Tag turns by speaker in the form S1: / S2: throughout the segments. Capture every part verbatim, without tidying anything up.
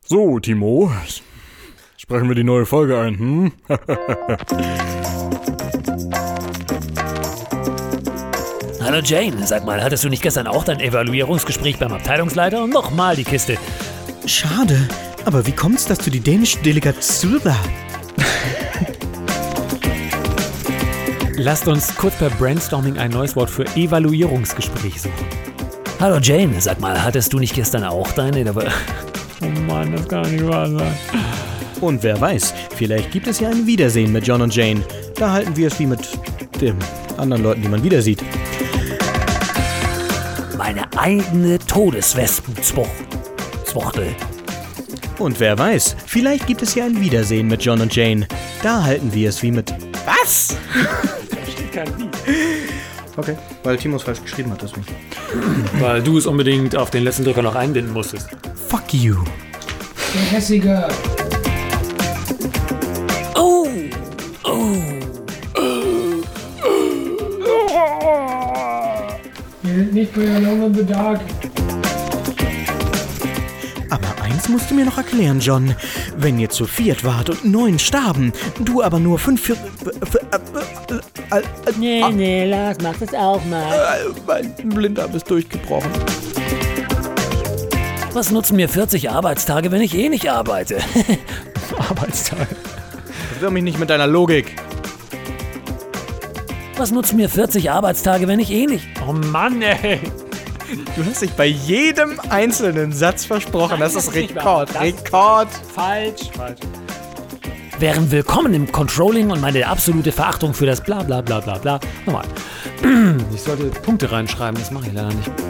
S1: So, Timo, sprechen wir die neue Folge ein, hm?
S2: Hallo Jane, sag mal, hattest du nicht gestern auch dein Evaluierungsgespräch beim Abteilungsleiter und nochmal die Kiste?
S3: Schade, aber wie kommt's, dass du die dänische Delegation...
S4: Lasst uns kurz per Brainstorming ein neues Wort für Evaluierungsgespräch suchen.
S2: Hallo Jane, sag mal, hattest du nicht gestern auch deine...
S4: Oh Mann, das kann nicht wahr sein.
S3: Und wer weiß, vielleicht gibt es ja ein Wiedersehen mit John und Jane. Da halten wir es wie mit den anderen Leuten, die man wieder sieht.
S2: Meine eigene Todeswespen-Zwochtel.
S3: Und wer weiß, vielleicht gibt es ja ein Wiedersehen mit John und Jane. Da halten wir es wie mit... Was?
S4: Da steht kein Lied.
S3: Okay, weil Timo es falsch geschrieben hat, deswegen.
S4: Weil du es unbedingt auf den letzten Drücker noch einbinden musstest.
S3: Fuck you.
S5: Der Hässiger.
S2: Oh, oh.
S5: Wir sind nicht bei Alone in the Dark.
S3: Aber eins musst du mir noch erklären, John. Wenn ihr zu viert wart und neun starben, du aber nur fünf... Für, für, äh, äh, äh,
S2: Nee, nee, Lars, mach das auch mal.
S3: äh, mein Blinddarm ist durchgebrochen.
S2: Was nutzen mir vierzig Arbeitstage, wenn ich eh nicht arbeite?
S4: Arbeitstage.
S3: Verwirr mich nicht mit deiner Logik.
S2: Was nutzen mir vierzig Arbeitstage, wenn ich eh nicht...
S4: Oh Mann, ey.
S3: Du hast dich bei jedem einzelnen Satz versprochen.
S4: Nein,
S3: das ist
S4: das ist nicht
S3: Rekord.
S4: wahr. Das-
S3: Rekord.
S4: Falsch. Falsch.
S2: Wären willkommen im Controlling und meine absolute Verachtung für das bla bla bla bla bla. Nochmal.
S4: Ich sollte Punkte reinschreiben, das mache ich leider nicht.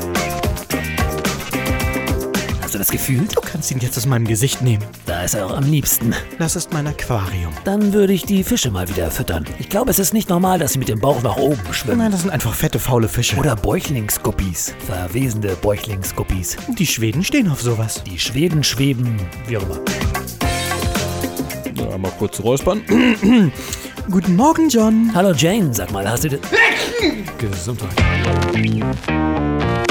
S2: Hast du das Gefühl?
S3: Du kannst ihn jetzt aus meinem Gesicht nehmen.
S2: Da ist er auch am liebsten.
S3: Das ist mein Aquarium.
S2: Dann würde ich die Fische mal wieder füttern. Ich glaube, es ist nicht normal, dass sie mit dem Bauch nach oben schwimmen.
S3: Nein, das sind einfach fette, faule Fische.
S2: Oder Bäuchlingsguppies. Verwesende Bäuchlingsguppies.
S3: Die Schweden stehen auf sowas.
S2: Die Schweden schweben, wie auch immer.
S1: Ja, mal kurz räuspern.
S3: Guten Morgen, John.
S2: Hallo Jane, sag mal, hast du...
S4: Gesundheit.